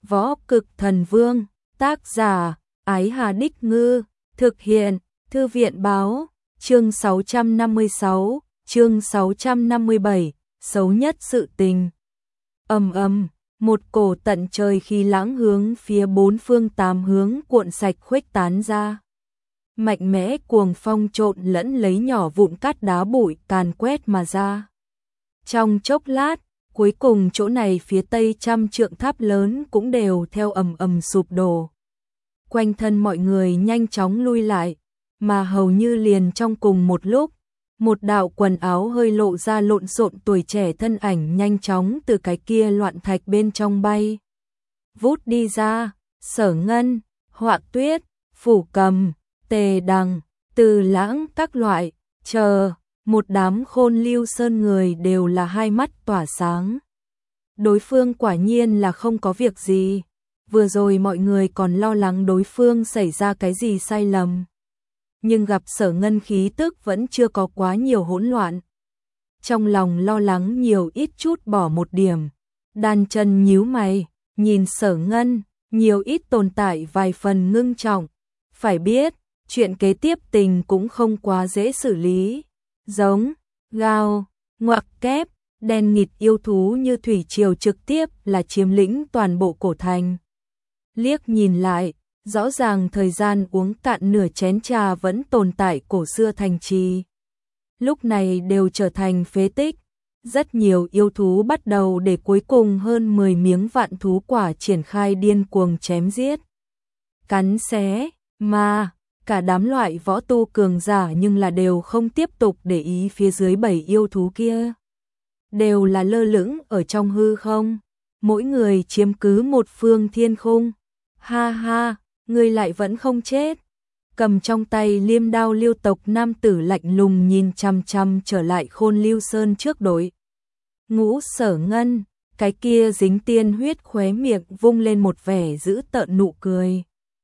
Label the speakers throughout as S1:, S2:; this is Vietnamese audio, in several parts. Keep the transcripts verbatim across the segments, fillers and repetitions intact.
S1: Võ Cực Thần Vương, tác giả, Ái Hà Đích Ngư, thực hiện, Thư viện Báo, chương sáu trăm năm mươi sáu, chương sáu trăm năm mươi bảy, xấu nhất sự tình. Ầm ầm, một cổ tận trời khí lãng hướng phía bốn phương tám hướng cuộn sạch khuếch tán ra. Mạnh mẽ cuồng phong trộn lẫn lấy nhỏ vụn cát đá bụi càn quét mà ra. Trong chốc lát, cuối cùng chỗ này phía tây trăm trượng tháp lớn cũng đều theo ầm ầm sụp đổ. Quanh thân mọi người nhanh chóng lui lại, mà hầu như liền trong cùng một lúc, một đạo quần áo hơi lộ ra lộn xộn tuổi trẻ thân ảnh nhanh chóng từ cái kia loạn thạch bên trong bay. Vút đi ra, Sở Ngân, Họa Tuyết, Phủ Cầm, Tề Đằng, Từ Lãng các loại, chờ, một đám Khôn Lưu Sơn người đều là hai mắt tỏa sáng. Đối phương quả nhiên là không có việc gì, vừa rồi mọi người còn lo lắng đối phương xảy ra cái gì sai lầm. Nhưng gặp Sở Ngân khí tức vẫn chưa có quá nhiều hỗn loạn. Trong lòng lo lắng nhiều ít chút bỏ một điểm, đan chân nhíu mày, nhìn Sở Ngân, nhiều ít tồn tại vài phần ngưng trọng. Phải biết, chuyện kế tiếp tình cũng không quá dễ xử lý. Giống, gao, ngoặc kép, đen nghịt yêu thú như thủy triều trực tiếp là chiếm lĩnh toàn bộ cổ thành. Liếc nhìn lại, rõ ràng thời gian uống cạn nửa chén trà vẫn tồn tại cổ xưa thành trì. Lúc này đều trở thành phế tích, rất nhiều yêu thú bắt đầu để cuối cùng hơn mười miếng vạn thú quả triển khai điên cuồng chém giết. Cắn xé, mà, cả đám loại võ tu cường giả nhưng là đều không tiếp tục để ý phía dưới bảy yêu thú kia. Đều là lơ lửng ở trong hư không, mỗi người chiếm cứ một phương thiên khung. Ha ha, người lại vẫn không chết. Cầm trong tay liêm đao Liêu tộc nam tử lạnh lùng nhìn chăm chăm trở lại Khôn Lưu Sơn trước đội. Ngũ Sở Ngân, cái kia dính tiên huyết khóe miệng vung lên một vẻ dữ tợn nụ cười.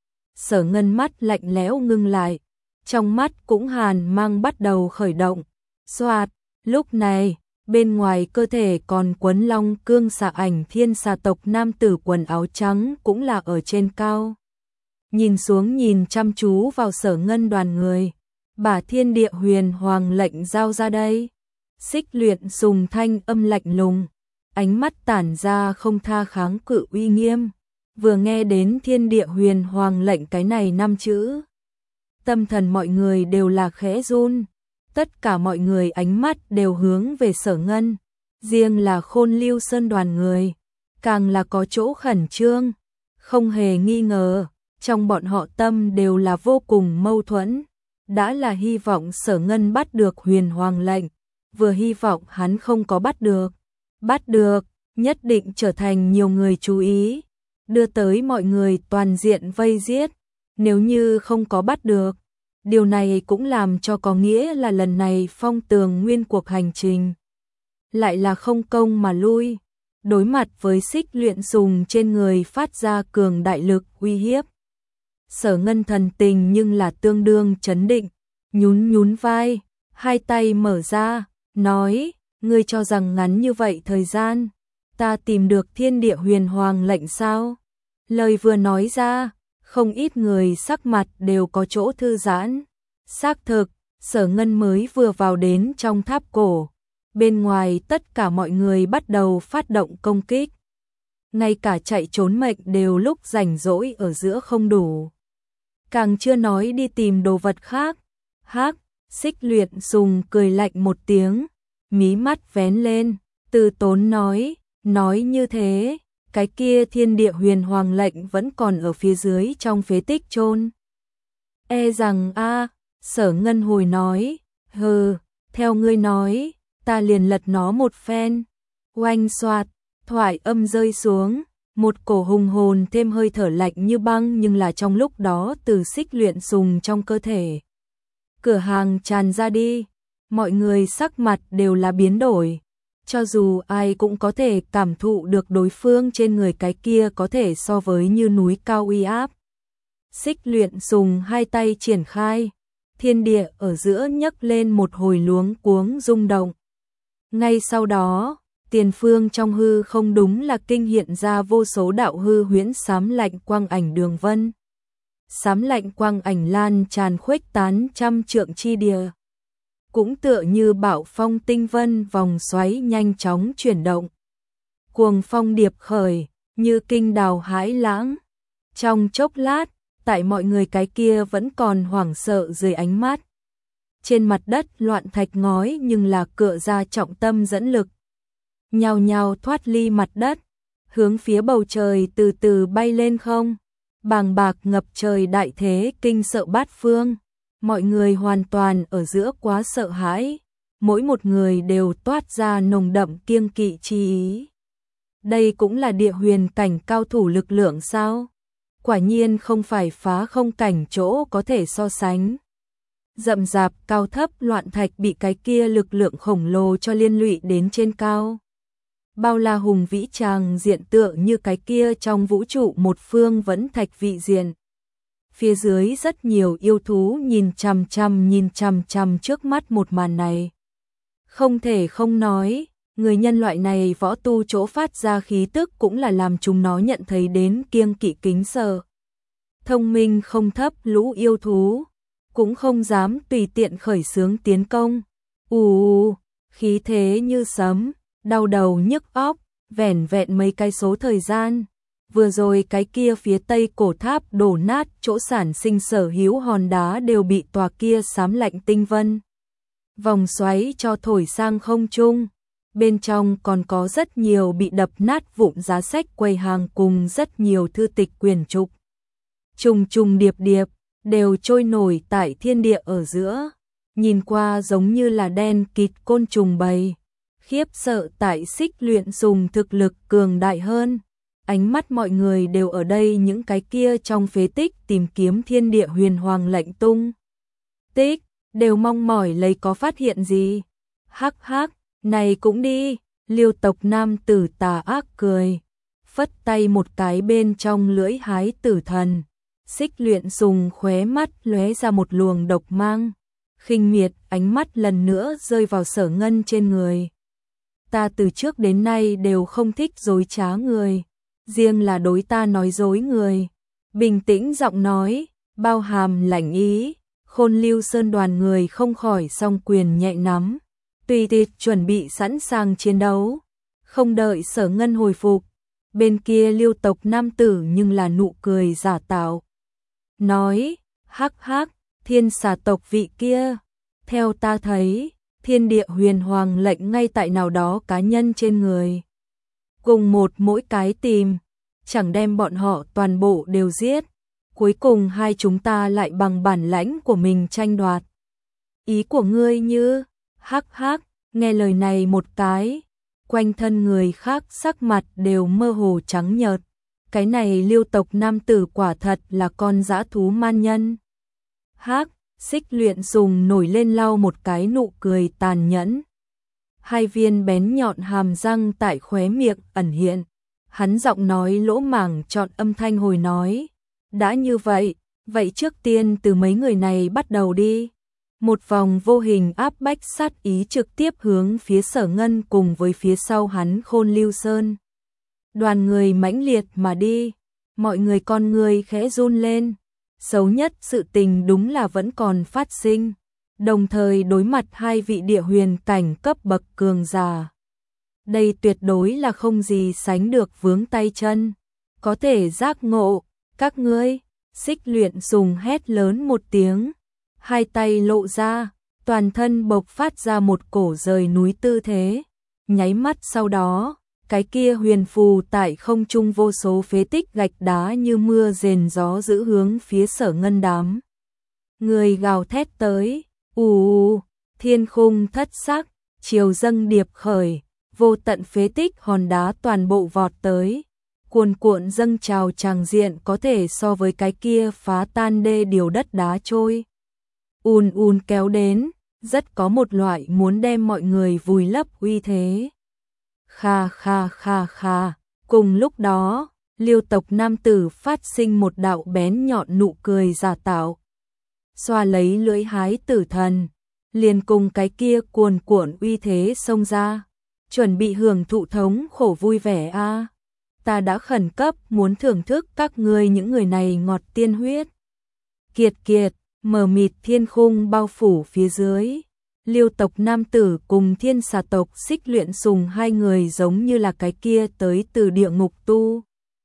S1: Sở Ngân mắt lạnh lẽo ngưng lại, trong mắt cũng hàn mang bắt đầu khởi động. Xoạt, lúc này, bên ngoài cơ thể còn quấn long cương xà ảnh thiên xà tộc nam tử quần áo trắng cũng là ở trên cao. Nhìn xuống nhìn chăm chú vào Sở Ngân đoàn người, bả thiên địa huyền hoàng lệnh giao ra đây. Xích Luyện sùng thanh âm lạnh lùng, ánh mắt tản ra không tha kháng cự uy nghiêm. Vừa nghe đến thiên địa huyền hoàng lệnh cái này năm chữ, tâm thần mọi người đều là khẽ run. Tất cả mọi người ánh mắt đều hướng về Sở Ngân, riêng là Khôn Lưu Sơn đoàn người, càng là có chỗ khẩn trương. Không hề nghi ngờ, trong bọn họ tâm đều là vô cùng mâu thuẫn. Đã là hy vọng Sở Ngân bắt được huyền hoàng lệnh, vừa hy vọng hắn không có bắt được. Bắt được, nhất định trở thành nhiều người chú ý, đưa tới mọi người toàn diện vây giết. Nếu như không có bắt được, điều này cũng làm cho có nghĩa là lần này Phong Tường nguyên cuộc hành trình lại là không công mà lui. Đối mặt với Xích Luyện sùng trên người phát ra cường đại lực uy hiếp, Sở Ngân thần tình nhưng là tương đương chấn định, nhún nhún vai, hai tay mở ra, nói, ngươi cho rằng ngắn như vậy thời gian, ta tìm được thiên địa huyền hoàng lệnh sao? Lời vừa nói ra, không ít người sắc mặt đều có chỗ thư giãn. Xác thực, Sở Ngân mới vừa vào đến trong tháp cổ, bên ngoài tất cả mọi người bắt đầu phát động công kích. Ngay cả chạy trốn mệnh đều lúc rảnh rỗi ở giữa không đủ, càng chưa nói đi tìm đồ vật khác. Hắc, Xích Luyện sùng cười lạnh một tiếng, mí mắt vén lên, từ tốn nói, nói như thế, cái kia thiên địa huyền hoàng lệnh vẫn còn ở phía dưới trong phế tích chôn. E rằng a, Sở Ngân hồi nói, hừ, theo ngươi nói, ta liền lật nó một phen. Oanh xoạt, thoại âm rơi xuống, một cổ hùng hồn thêm hơi thở lạnh như băng nhưng là trong lúc đó từ Xích Luyện sùng trong cơ thể cửa hàng tràn ra đi, mọi người sắc mặt đều là biến đổi. Cho dù ai cũng có thể cảm thụ được đối phương trên người cái kia có thể so với như núi cao uy áp. Xích Luyện sùng hai tay triển khai, thiên địa ở giữa nhấc lên một hồi luống cuống rung động. Ngay sau đó, Tiền phương trong hư không đúng là kinh hiện ra vô số đạo hư huyễn xám lạnh quang ảnh đường vân. Xám lạnh quang ảnh lan tràn khuếch tán trăm trượng chi địa. Cũng tựa như bão phong tinh vân vòng xoáy nhanh chóng chuyển động. Cuồng phong điệp khởi, như kinh đào hãi lãng. Trong chốc lát, tại mọi người cái kia vẫn còn hoảng sợ dưới ánh mắt. Trên mặt đất loạn thạch ngói nhưng là cựa ra trọng tâm dẫn lực. Nhào nhào thoát ly mặt đất, hướng phía bầu trời từ từ bay lên không. Bàng bạc ngập trời đại thế kinh sợ bát phương. Mọi người hoàn toàn ở giữa quá sợ hãi. Mỗi một người đều toát ra nồng đậm kiêng kỵ chi ý. Đây cũng là địa huyền cảnh cao thủ lực lượng sao? Quả nhiên không phải phá không cảnh chỗ có thể so sánh. Rậm rạp cao thấp loạn thạch bị cái kia lực lượng khổng lồ cho liên lụy đến trên cao. Bao la hùng vĩ tràng diện tượng như cái kia trong vũ trụ một phương vẫn thạch vị diện. Phía dưới rất nhiều yêu thú nhìn chằm chằm nhìn chằm chằm trước mắt một màn này. Không thể không nói, người nhân loại này võ tu chỗ phát ra khí tức cũng là làm chúng nó nhận thấy đến kiêng kỵ kính sợ. Thông minh không thấp lũ yêu thú, cũng không dám tùy tiện khởi xướng tiến công. Ù, khí thế như sấm, đau đầu nhức óc, vẻn vẹn mấy cái số thời gian. Vừa rồi cái kia phía tây cổ tháp đổ nát, chỗ sản sinh sở hữu hòn đá đều bị tòa kia xám lạnh tinh vân vòng xoáy cho thổi sang không trung. Bên trong còn có rất nhiều bị đập nát vụn giá sách quầy hàng cùng rất nhiều thư tịch quyển trục. Trùng trùng điệp điệp, đều trôi nổi tại thiên địa ở giữa. Nhìn qua giống như là đen kịt côn trùng bầy. Khiếp sợ tại Xích Luyện dùng thực lực cường đại hơn. Ánh mắt mọi người đều ở đây những cái kia trong phế tích tìm kiếm thiên địa huyền hoàng lệnh tung. Tích, đều mong mỏi lấy có phát hiện gì. Hắc hắc, này cũng đi, Liêu tộc nam tử tà ác cười. Phất tay một cái bên trong lưỡi hái tử thần. Xích Luyện dùng khóe mắt lóe ra một luồng độc mang. Khinh miệt ánh mắt lần nữa rơi vào Sở Ngân trên người. Ta từ trước đến nay đều không thích dối trá người. Riêng là đối ta nói dối người. Bình tĩnh giọng nói, bao hàm lạnh ý. Khôn Lưu Sơn đoàn người không khỏi song quyền nhẹ nắm. Tùy tiệt chuẩn bị sẵn sàng chiến đấu. Không đợi Sở Ngân hồi phục. Bên kia Liêu tộc nam tử nhưng là nụ cười giả tạo. Nói, hắc hắc, thiên xà tộc vị kia. Theo ta thấy, thiên địa huyền hoàng lệnh ngay tại nào đó cá nhân trên người. Cùng một mỗi cái tìm, chẳng đem bọn họ toàn bộ đều giết. Cuối cùng hai chúng ta lại bằng bản lãnh của mình tranh đoạt. Ý của ngươi như, hắc hắc, nghe lời này một cái, quanh thân người khác sắc mặt đều mơ hồ trắng nhợt. Cái này Liêu tộc nam tử quả thật là con dã thú man nhân. Hắc, Xích Luyện dùng nổi lên lau một cái nụ cười tàn nhẫn. Hai viên bén nhọn hàm răng tại khóe miệng ẩn hiện. Hắn giọng nói lỗ mảng chọn âm thanh hồi nói. Đã như vậy, vậy trước tiên từ mấy người này bắt đầu đi. Một vòng vô hình áp bách sát ý trực tiếp hướng phía Sở Ngân cùng với phía sau hắn Khôn Lưu Sơn. Đoàn người mãnh liệt mà đi, mọi người con người khẽ run lên. Xấu nhất sự tình đúng là vẫn còn phát sinh, đồng thời đối mặt hai vị địa huyền cảnh cấp bậc cường giả. Đây tuyệt đối là không gì sánh được vướng tay chân, có thể giác ngộ, các ngươi. Xích Luyện dùng hét lớn một tiếng, hai tay lộ ra, toàn thân bộc phát ra một cổ rời núi tư thế. Nháy mắt sau đó, cái kia huyền phù tại không trung vô số phế tích gạch đá như mưa rền gió giữ hướng phía Sở Ngân đám. Người gào thét tới, ù, thiên khung thất sắc, chiều dâng điệp khởi, vô tận phế tích hòn đá toàn bộ vọt tới. Cuồn cuộn dâng trào tràng diện có thể so với cái kia phá tan đê điều đất đá trôi. Ùn ùn kéo đến, rất có một loại muốn đem mọi người vùi lấp uy thế. Kha kha kha kha, cùng lúc đó, Liêu tộc nam tử phát sinh một đạo bén nhọn nụ cười giả tạo. Xoa lấy lưỡi hái tử thần, liền cùng cái kia cuồn cuộn uy thế xông ra. chuẩn bị hưởng thụ thống khổ vui vẻ a. À. Ta đã khẩn cấp muốn thưởng thức các ngươi những người này ngọt tiên huyết. Kiệt kiệt, mờ mịt thiên khung bao phủ phía dưới. Liêu tộc nam tử cùng thiên xà tộc Xích Luyện Sùng hai người giống như là cái kia tới từ địa ngục tu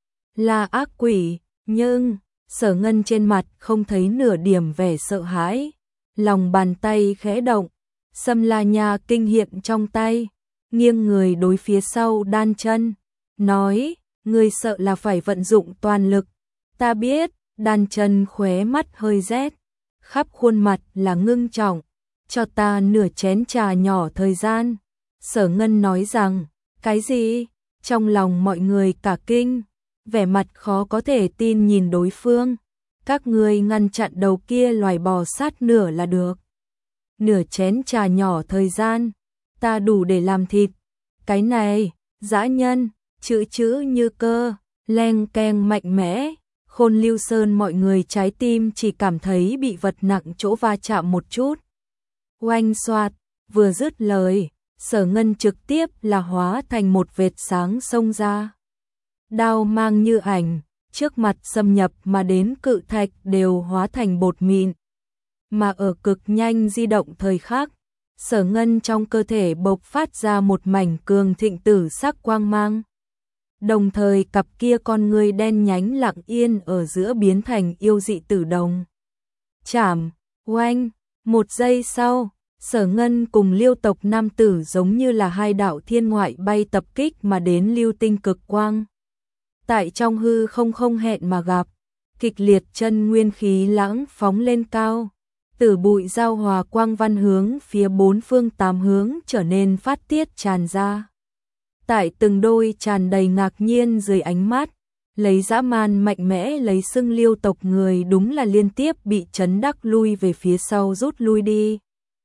S1: là ác quỷ, nhưng Sở Ngân trên mặt không thấy nửa điểm vẻ sợ hãi, lòng bàn tay khẽ động, Sâm La Nha kinh hiện trong tay, nghiêng người đối phía sau đan chân, nói, ngươi sợ là phải vận dụng toàn lực, ta biết, đan chân khóe mắt hơi rét, khắp khuôn mặt là ngưng trọng, cho ta nửa chén trà nhỏ thời gian. Sở Ngân nói rằng, cái gì? Trong lòng mọi người cả kinh, vẻ mặt khó có thể tin nhìn đối phương. Các ngươi ngăn chặn đầu kia loài bò sát nửa là được. Nửa chén trà nhỏ thời gian, ta đủ để làm thịt. Cái này, dã nhân, chữ chữ như cơ, leng keng mạnh mẽ. Khôn Lưu Sơn mọi người trái tim chỉ cảm thấy bị vật nặng chỗ va chạm một chút. Oanh xoạt, vừa dứt lời, Sở Ngân trực tiếp là hóa thành một vệt sáng xông ra. Đao mang như ảnh, trước mặt xâm nhập mà đến cự thạch đều hóa thành bột mịn. Mà ở cực nhanh di động thời khắc, Sở Ngân trong cơ thể bộc phát ra một mảnh cường thịnh tử sắc quang mang. Đồng thời cặp kia con ngươi đen nhánh lặng yên ở giữa biến thành yêu dị tử đồng. Chảm, oanh, một giây sau, Sở Ngân cùng Liêu tộc nam tử giống như là hai đạo thiên ngoại bay tập kích mà đến lưu tinh cực quang. Tại trong hư không không hẹn mà gặp, kịch liệt chân nguyên khí lãng phóng lên cao, tử bụi giao hòa quang văn hướng phía bốn phương tám hướng trở nên phát tiết tràn ra. Tại từng đôi tràn đầy ngạc nhiên dưới ánh mắt, lấy dã man mạnh mẽ lấy xưng Liêu tộc người đúng là liên tiếp bị chấn đắc lui về phía sau rút lui đi.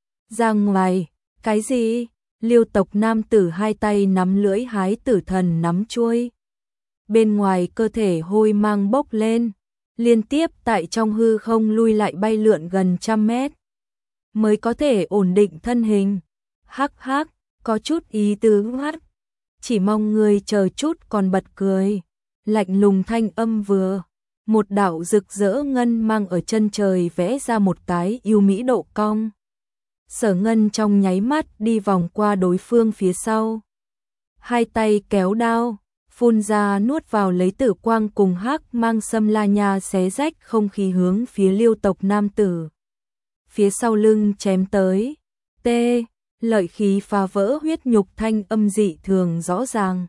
S1: Ra ngoài, cái gì? Liêu tộc nam tử hai tay nắm lưỡi hái tử thần nắm chuôi. Bên ngoài cơ thể hôi mang bốc lên, liên tiếp tại trong hư không lui lại bay lượn gần trăm mét. Mới có thể ổn định thân hình. Hắc hắc, có chút ý tứ hát. Chỉ mong người chờ chút còn bật cười. Lạnh lùng thanh âm vừa. Một đạo rực rỡ ngân mang ở chân trời vẽ ra một cái yêu mỹ độ cong. Sở Ngân trong nháy mắt đi vòng qua đối phương phía sau. Hai tay kéo đao, phun ra nuốt vào lấy tử quang cùng hắc mang Sâm La Nha xé rách không khí hướng phía Liêu tộc nam tử. Phía sau lưng chém tới. Tê, lợi khí phá vỡ huyết nhục thanh âm dị thường rõ ràng.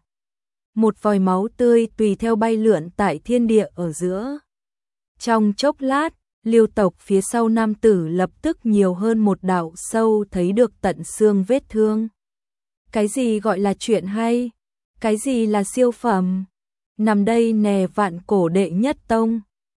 S1: Một vòi máu tươi tùy theo bay lượn tại thiên địa ở giữa. Trong chốc lát, Liêu tộc phía sau nam tử lập tức nhiều hơn một đạo sâu thấy được tận xương vết thương. Cái gì gọi là chuyện hay? Cái gì là siêu phẩm? Nằm đây nè vạn cổ đệ nhất tông.